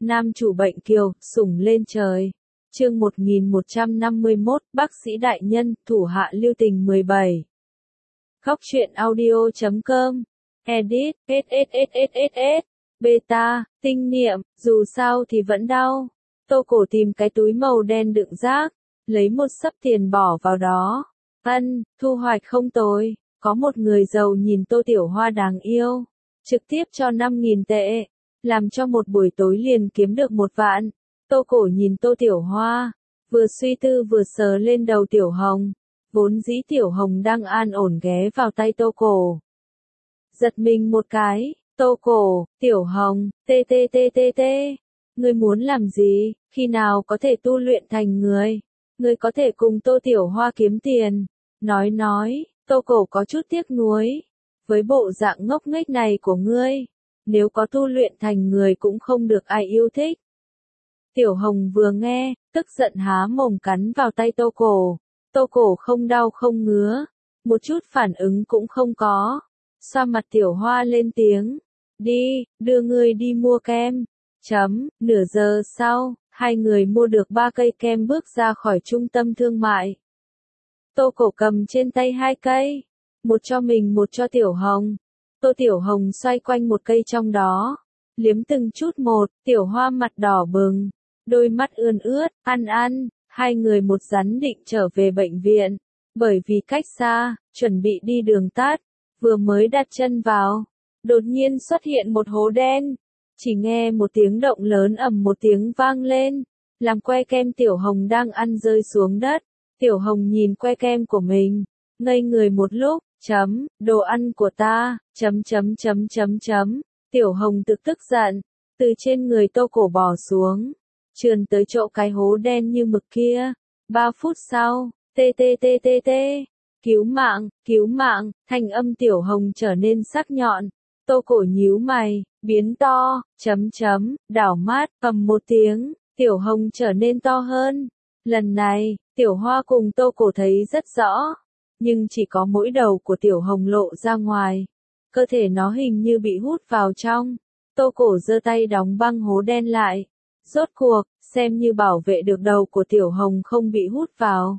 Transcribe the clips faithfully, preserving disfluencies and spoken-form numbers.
Nam chủ bệnh kiều, sủng lên trời. Chương một nghìn một trăm năm mươi mốt, bác sĩ đại nhân, thủ hạ lưu tình mười bảy. Góc truyện audio chấm com. Edit, SSSSSS. Beta, tinh niệm, dù sao thì vẫn đau. Tô Cổ tìm cái túi màu đen đựng rác, lấy một xấp tiền bỏ vào đó. Ân, thu hoạch không tồi, có một người giàu nhìn Tô Tiểu Hoa đáng yêu, trực tiếp cho năm nghìn tệ, làm cho một buổi tối liền kiếm được một vạn. Tô Cổ nhìn Tô Tiểu Hoa, vừa suy tư vừa sờ lên đầu Tiểu Hồng, vốn dĩ Tiểu Hồng đang an ổn ghé vào tay Tô Cổ. Giật mình một cái, Tô Cổ, Tiểu Hồng, tê tê tê tê tê, ngươi muốn làm gì, khi nào có thể tu luyện thành người, ngươi có thể cùng Tô Tiểu Hoa kiếm tiền. Nói nói, Tô Cổ có chút tiếc nuối, với bộ dạng ngốc nghếch này của ngươi, nếu có tu luyện thành người cũng không được ai yêu thích. Tiểu Hồng vừa nghe, tức giận há mồm cắn vào tay Tô Cổ. Tô Cổ không đau không ngứa, một chút phản ứng cũng không có. Xoa mặt Tiểu Hoa lên tiếng, đi, đưa ngươi đi mua kem. Chấm, nửa giờ sau, hai người mua được ba cây kem bước ra khỏi trung tâm thương mại. Tô Cổ cầm trên tay hai cây, một cho mình một cho Tiểu Hồng. Tô Tiểu Hồng xoay quanh một cây trong đó, liếm từng chút một, Tiểu Hoa mặt đỏ bừng, đôi mắt ươn ướt, ăn ăn, hai người một rắn định trở về bệnh viện, bởi vì cách xa, chuẩn bị đi đường tắt, vừa mới đặt chân vào, đột nhiên xuất hiện một hố đen, chỉ nghe một tiếng động lớn ầm một tiếng vang lên, làm que kem Tiểu Hồng đang ăn rơi xuống đất. Tiểu Hồng nhìn que kem của mình, ngây người một lúc, chấm, đồ ăn của ta, chấm chấm chấm chấm chấm. Tiểu Hồng thực tức giận, từ trên người Tô Cổ bò xuống, trườn tới chỗ cái hố đen như mực kia. Ba phút sau, tê tê tê tê tê, cứu mạng, cứu mạng, thanh âm Tiểu Hồng trở nên sắc nhọn. Tô Cổ nhíu mày, biến to, chấm chấm, đảo mắt, ầm một tiếng, Tiểu Hồng trở nên to hơn. Lần này, Tiểu Hoa cùng Tô Cổ thấy rất rõ, nhưng chỉ có mỗi đầu của Tiểu Hồng lộ ra ngoài, cơ thể nó hình như bị hút vào trong. Tô Cổ giơ tay đóng băng hố đen lại, rốt cuộc, xem như bảo vệ được đầu của Tiểu Hồng không bị hút vào.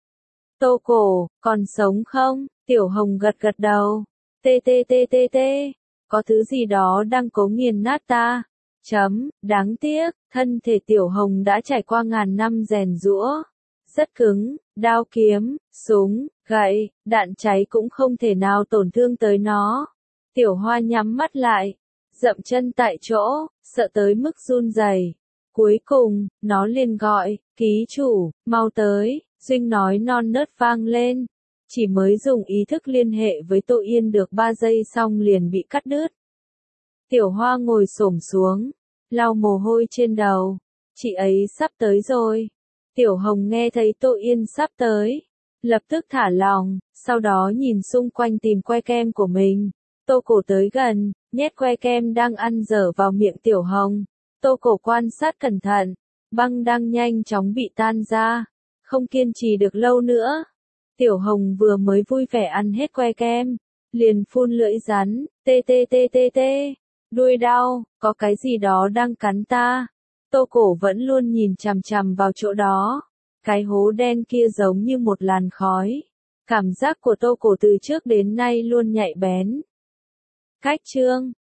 Tô Cổ, còn sống không? Tiểu Hồng gật gật đầu, tê tê tê tê tê, có thứ gì đó đang cố nghiền nát ta. Chấm, đáng tiếc, thân thể Tiểu Hồng đã trải qua ngàn năm rèn giũa, rất cứng, đao kiếm, súng, gậy, đạn cháy cũng không thể nào tổn thương tới nó. Tiểu Hoa nhắm mắt lại, dậm chân tại chỗ, sợ tới mức run rẩy. Cuối cùng, nó liền gọi, ký chủ, mau tới, Duynh nói non nớt vang lên. Chỉ mới dùng ý thức liên hệ với Tô Yên được ba giây xong liền bị cắt đứt. Tiểu Hoa ngồi xổm xuống, lau mồ hôi trên đầu, chị ấy sắp tới rồi. Tiểu Hồng nghe thấy Tô Yên sắp tới, lập tức thả lòng, sau đó nhìn xung quanh tìm que kem của mình. Tô Cổ tới gần, nhét que kem đang ăn dở vào miệng Tiểu Hồng. Tô Cổ quan sát cẩn thận, băng đang nhanh chóng bị tan ra, không kiên trì được lâu nữa. Tiểu Hồng vừa mới vui vẻ ăn hết que kem, liền phun lưỡi rắn, tê tê tê tê tê, đuôi đau, có cái gì đó đang cắn ta. Tô Cổ vẫn luôn nhìn chằm chằm vào chỗ đó, cái hố đen kia giống như một làn khói. Cảm giác của Tô Cổ từ trước đến nay luôn nhạy bén. Cách chương